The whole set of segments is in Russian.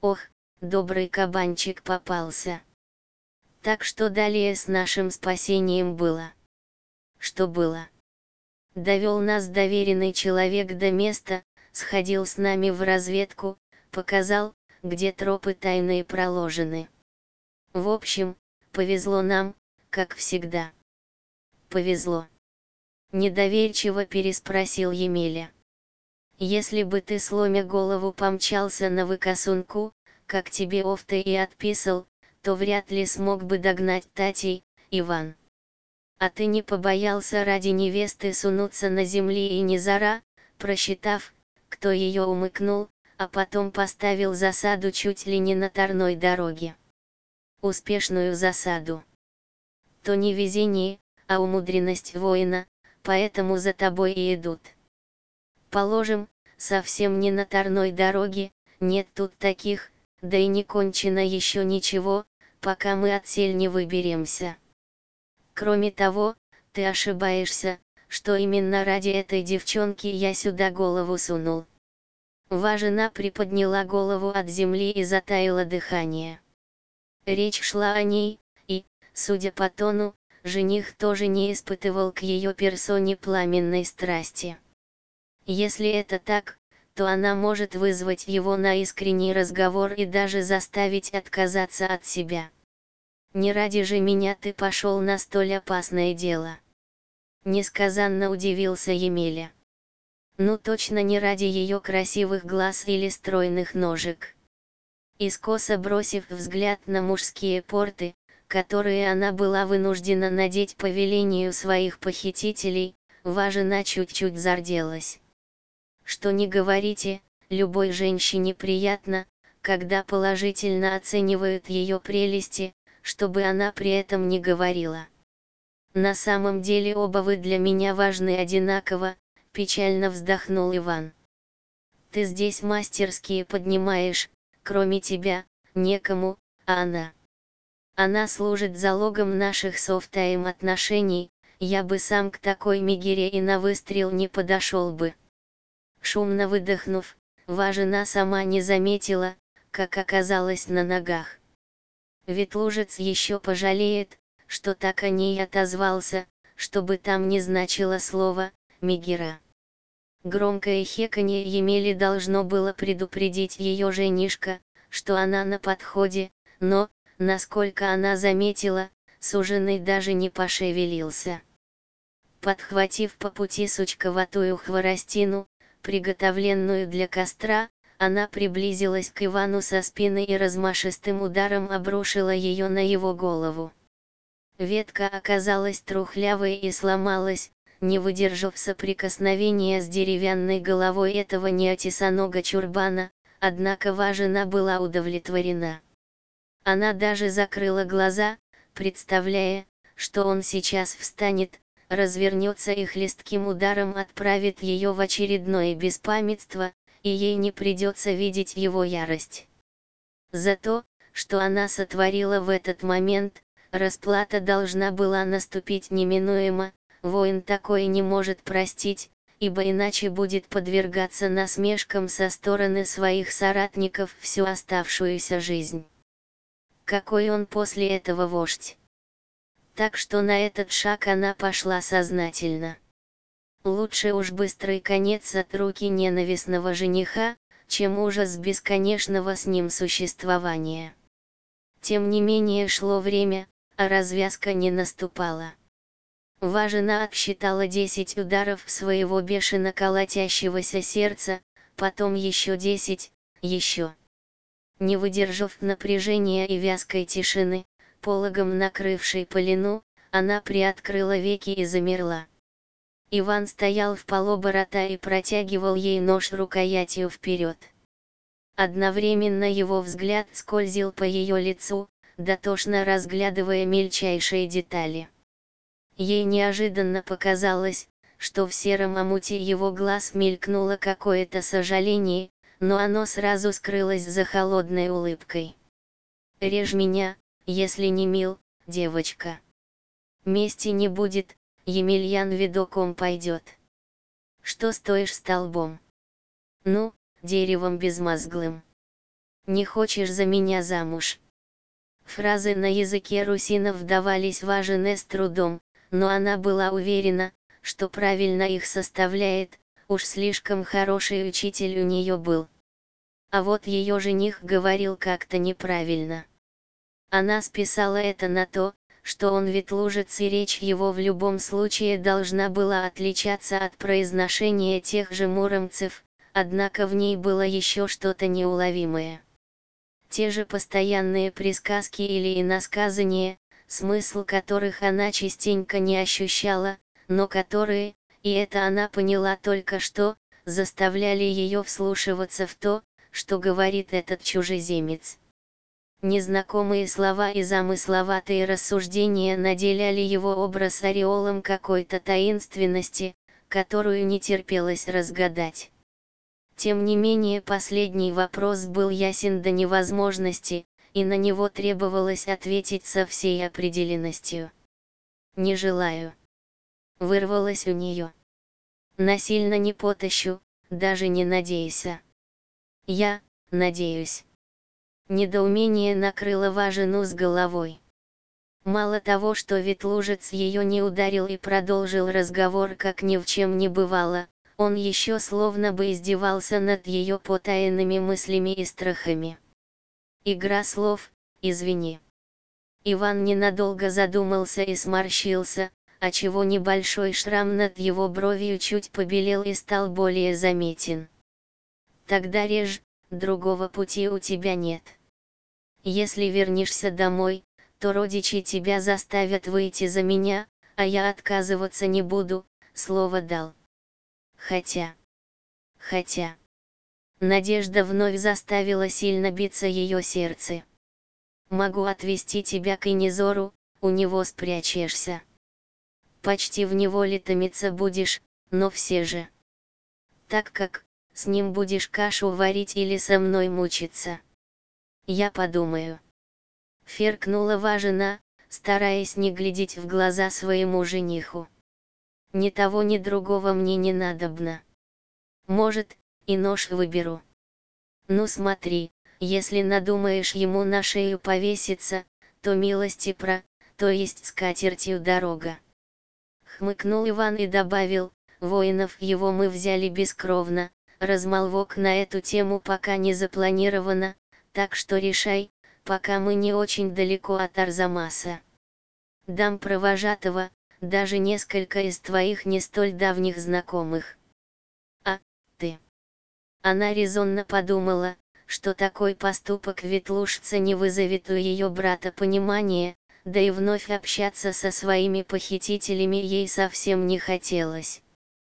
Ох, добрый кабанчик попался. Так что далее с нашим спасением было? Что было? Довел нас доверенный человек до места, сходил с нами в разведку, показал, где тропы тайные проложены. В общем, повезло нам, как всегда. Повезло. Недоверчиво переспросил Емеля. Если бы ты, сломя голову, помчался на выкосунку, как тебе Офта и отписал, то вряд ли смог бы догнать Татей, Иван. А ты не побоялся ради невесты сунуться на земли и не зара, просчитав, кто ее умыкнул, а потом поставил засаду чуть ли не на торной дороге. Успешную засаду. То не везение, а умудренность воина, поэтому за тобой и идут. Положим, совсем не на торной дороге, нет тут таких, да и не кончено еще ничего, пока мы отсель не выберемся. Кроме того, ты ошибаешься, что именно ради этой девчонки я сюда голову сунул. Жена приподняла голову от земли и затаила дыхание. Речь шла о ней, и, судя по тону, жених тоже не испытывал к ее персоне пламенной страсти. Если это так, то она может вызвать его на искренний разговор и даже заставить отказаться от себя. Не ради же меня ты пошел на столь опасное дело. Несказанно удивился Емеля. Ну точно не ради ее красивых глаз или стройных ножек. Искоса бросив взгляд на мужские порты, которые она была вынуждена надеть по велению своих похитителей, жена чуть-чуть зарделась. Что ни говорите, любой женщине приятно, когда положительно оценивают ее прелести, чтобы она при этом не говорила. На самом деле оба вы для меня важны одинаково, печально вздохнул Иван. Ты здесь мастерски поднимаешь, кроме тебя, некому, а она. Она служит залогом наших с Офтаем отношений, я бы сам к такой мигере и на выстрел не подошел бы. Шумно выдохнув, жена сама не заметила, как оказалась на ногах. Ветлужец еще пожалеет, что так о ней отозвался, чтобы там не значило слово «мигера». Громкое хеканье Емели должно было предупредить ее женишка, что она на подходе, но, насколько она заметила, суженый даже не пошевелился. Подхватив по пути сучковатую хворостину, приготовленную для костра, она приблизилась к Ивану со спины и размашистым ударом обрушила ее на его голову. Ветка оказалась трухлявой и сломалась, не выдержав соприкосновения с деревянной головой этого неотесаного чурбана, однако жена была удовлетворена. Она даже закрыла глаза, представляя, что он сейчас встанет, развернется и хлестким ударом отправит ее в очередное беспамятство, и ей не придется видеть его ярость. За то, что она сотворила в этот момент, расплата должна была наступить неминуемо, воин такое не может простить, ибо иначе будет подвергаться насмешкам со стороны своих соратников всю оставшуюся жизнь. Какой он после этого вождь? Так что на этот шаг она пошла сознательно. Лучше уж быстрый конец от руки ненавистного жениха, чем ужас бесконечного с ним существования. Тем не менее шло время, а развязка не наступала. Жена отсчитала 10 ударов своего бешено колотящегося сердца, потом еще 10, еще. Не выдержав напряжения и вязкой тишины, пологом накрывшей пелену, она приоткрыла веки и замерла. Иван стоял вполоборота и протягивал ей нож рукоятью вперед. Одновременно его взгляд скользил по ее лицу, дотошно разглядывая мельчайшие детали. Ей неожиданно показалось, что в сером омуте его глаз мелькнуло какое-то сожаление, но оно сразу скрылось за холодной улыбкой. «Режь меня, если не мил, девочка. Мести не будет, Емельян видоком пойдет. Что стоишь столбом? Ну, деревом безмозглым. Не хочешь за меня замуж?» Фразы на языке русинов давались Важине с трудом, но она была уверена, что правильно их составляет, уж слишком хороший учитель у нее был. А вот ее жених говорил как-то неправильно. Она списала это на то, что он ветлужец и речь его в любом случае должна была отличаться от произношения тех же муромцев, однако в ней было еще что-то неуловимое. Те же постоянные присказки или иносказания, смысл которых она частенько не ощущала, но которые, и это она поняла только что, заставляли ее вслушиваться в то, что говорит этот чужеземец. Незнакомые слова и замысловатые рассуждения наделяли его образ ореолом какой-то таинственности, которую не терпелось разгадать. Тем не менее последний вопрос был ясен до невозможности, и на него требовалось ответить со всей определенностью. «Не желаю». Вырвалось у нее. «Насильно не потащу, даже не надейся». «Я, надеюсь». Недоумение накрыло Важину с головой. Мало того, что ветлужец ее не ударил и продолжил разговор как ни в чем не бывало, он еще словно бы издевался над ее потаенными мыслями и страхами. Игра слов, извини. Иван ненадолго задумался и сморщился, отчего небольшой шрам над его бровью чуть побелел и стал более заметен. Тогда режь, другого пути у тебя нет. Если вернешься домой, то родичи тебя заставят выйти за меня, а я отказываться не буду, слово дал. Хотя. Надежда вновь заставила сильно биться ее сердце. Могу отвезти тебя к Инизору, у него спрячешься. Почти в неволе томиться будешь, но все же. Так как, с ним будешь кашу варить или со мной мучиться. Я подумаю. Фыркнула Важина, стараясь не глядеть в глаза своему жениху. Ни того ни другого мне не надобно. Может, и нож выберу. Ну смотри, если надумаешь ему на шею повеситься, то милости то есть скатертью дорога. Хмыкнул Иван и добавил, воинов его мы взяли бескровно, размолвок на эту тему пока не запланировано, так что решай, пока мы не очень далеко от Арзамаса. Дам провожатого, даже несколько из твоих не столь давних знакомых. А, ты? Она резонно подумала, что такой поступок ветлужца не вызовет у ее брата понимания, да и вновь общаться со своими похитителями ей совсем не хотелось.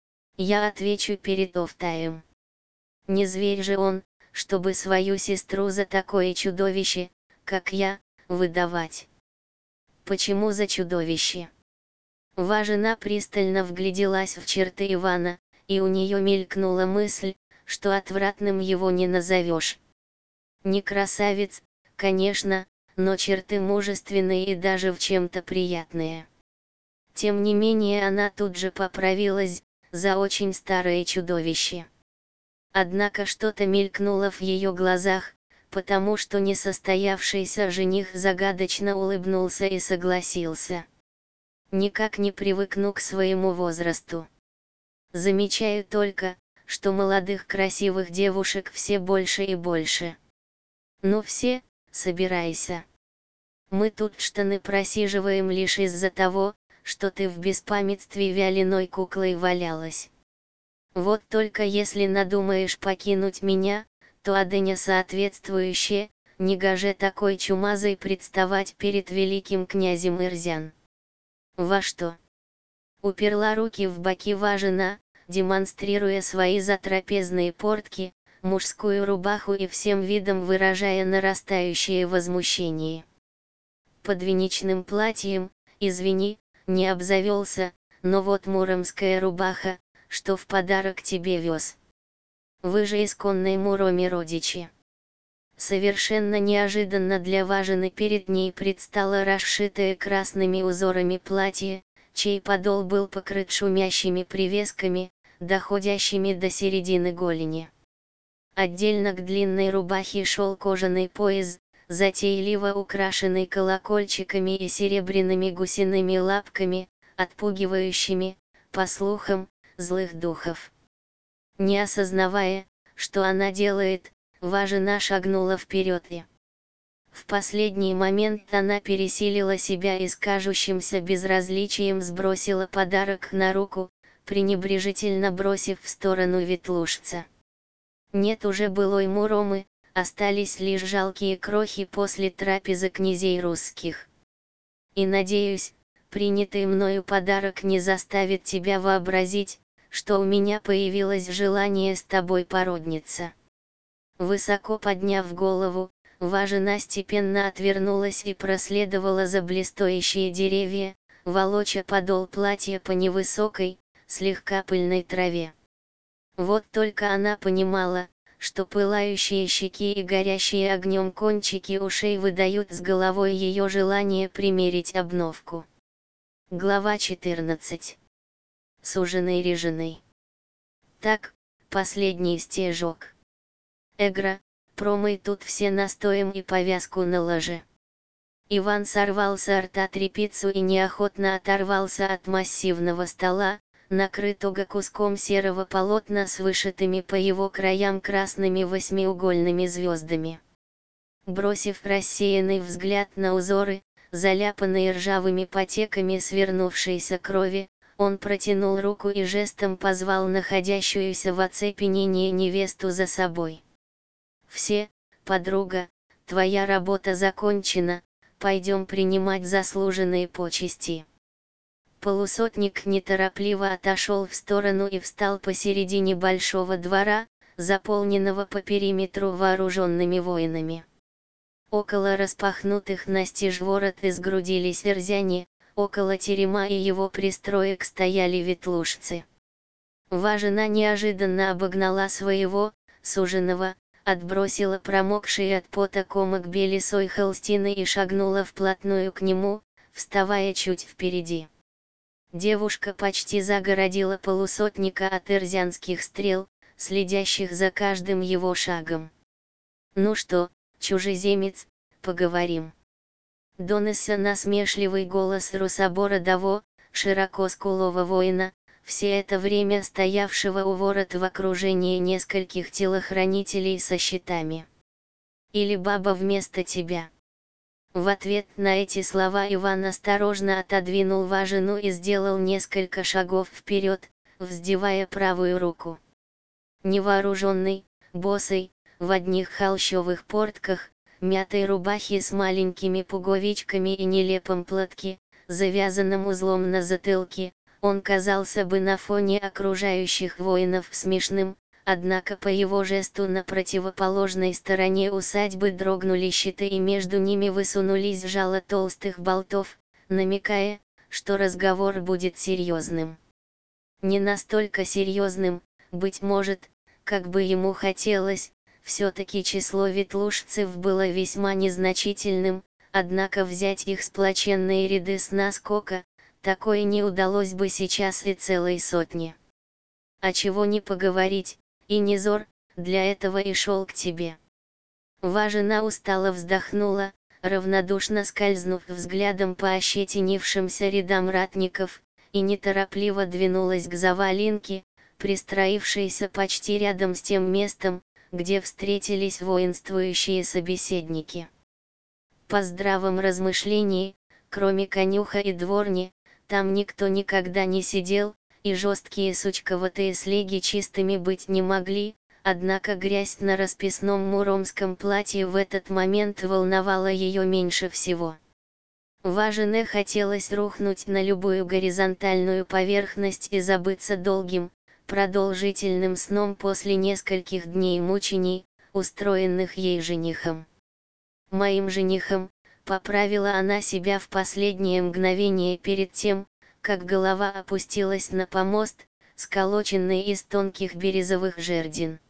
Я отвечу перед Офтаем. Не зверь же он, чтобы свою сестру за такое чудовище, как я, выдавать. Почему за чудовище? Важина пристально вгляделась в черты Ивана, и у нее мелькнула мысль, что отвратным его не назовешь. Не красавец, конечно, но черты мужественные и даже в чем-то приятные. Тем не менее она тут же поправилась, за очень старое чудовище. Однако что-то мелькнуло в ее глазах, потому что несостоявшийся жених загадочно улыбнулся и согласился. Никак не привыкну к своему возрасту. Замечаю только, что молодых красивых девушек все больше и больше. Ну все, собирайся. Мы тут штаны просиживаем лишь из-за того, что ты в беспамятстве вяленой куклой валялась. Вот только если надумаешь покинуть меня, то Аденя соответствующе, негоже такой чумазой представать перед великим князем Ирзян. Во что? Уперла руки в боки Важина, демонстрируя свои затрапезные портки, мужскую рубаху и всем видом выражая нарастающее возмущение. Под веничным платьем, извини, не обзавелся, но вот муромская рубаха, что в подарок тебе вез. Вы же исконные муроми родичи. Совершенно неожиданно для Важины перед ней предстало расшитое красными узорами платье, чей подол был покрыт шумящими привесками, доходящими до середины голени. отдельно к длинной рубахе шел кожаный пояс, затейливо украшенный колокольчиками и серебряными гусиными лапками, отпугивающими, по слухам, злых духов. Не осознавая, что она делает, Важина шагнула вперед и в последний момент она пересилила себя и с кажущимся безразличием сбросила подарок на руку, пренебрежительно бросив в сторону ветлужца. Нет уже былой Муромы, остались лишь жалкие крохи после трапезы князей русских. И надеюсь, принятый мною подарок не заставит тебя вообразить, что у меня появилось желание с тобой породниться. Высоко подняв голову, Важина степенно отвернулась и проследовала за блестящие деревья, волоча подол платья по невысокой, слегка пыльной траве. Вот только она понимала, что пылающие щеки и горящие огнем кончики ушей выдают с головой ее желание примерить обновку. Глава 14. Суженый реженый. Так, последний стежок. Эгра, промой тут все настоем и повязку наложи. Иван сорвал с рта тряпицу и неохотно оторвался от массивного стола, накрытого куском серого полотна с вышитыми по его краям красными восьмиугольными звездами. Бросив рассеянный взгляд на узоры, заляпанные ржавыми потеками свернувшейся крови, он протянул руку и жестом позвал находящуюся в оцепенении невесту за собой. «Все, подруга, твоя работа закончена, пойдем принимать заслуженные почести». Полусотник неторопливо отошел в сторону и встал посередине большого двора, заполненного по периметру вооруженными воинами. Около распахнутых настежь ворот сгрудились эрзяне, около терема и его пристроек стояли ветлужцы. Важина неожиданно обогнала своего, суженого, отбросила промокший от пота комок белесой холстины и шагнула вплотную к нему, вставая чуть впереди. Девушка почти загородила полусотника от эрзянских стрел, следящих за каждым его шагом. «Ну что, чужеземец, поговорим?» Донесся насмешливый голос русобородого, широкоскулого воина, все это время стоявшего у ворот в окружении нескольких телохранителей со щитами. «Или баба вместо тебя?» В ответ на эти слова Иван осторожно отодвинул Важину и сделал несколько шагов вперед, вздевая правую руку. Невооруженный, босый, в одних холщовых портках, мятой рубахе с маленькими пуговичками и нелепом платке, завязанном узлом на затылке, он казался бы на фоне окружающих воинов смешным, однако по его жесту на противоположной стороне усадьбы дрогнули щиты и между ними высунулись жало толстых болтов, намекая, что разговор будет серьезным. Не настолько серьезным, быть может, как бы ему хотелось, все-таки число ветлужцев было весьма незначительным, однако взять их сплоченные ряды с наскока, такое не удалось бы сейчас и целой сотне. А чего не поговорить, и Низор, для этого и шел к тебе. Важина устало вздохнула, равнодушно скользнув взглядом по ощетинившимся рядам ратников, и неторопливо двинулась к завалинке, пристроившейся почти рядом с тем местом, где встретились воинствующие собеседники. По здравом размышлении, кроме конюха и дворни, там никто никогда не сидел, и жесткие сучковатые слеги чистыми быть не могли, однако грязь на расписном муромском платье в этот момент волновала ее меньше всего. Важине хотелось рухнуть на любую горизонтальную поверхность и забыться долгим, продолжительным сном после нескольких дней мучений, устроенных ей женихом. «Моим женихом», — поправила она себя в последнее мгновение перед тем, как голова опустилась на помост, сколоченный из тонких березовых жердин.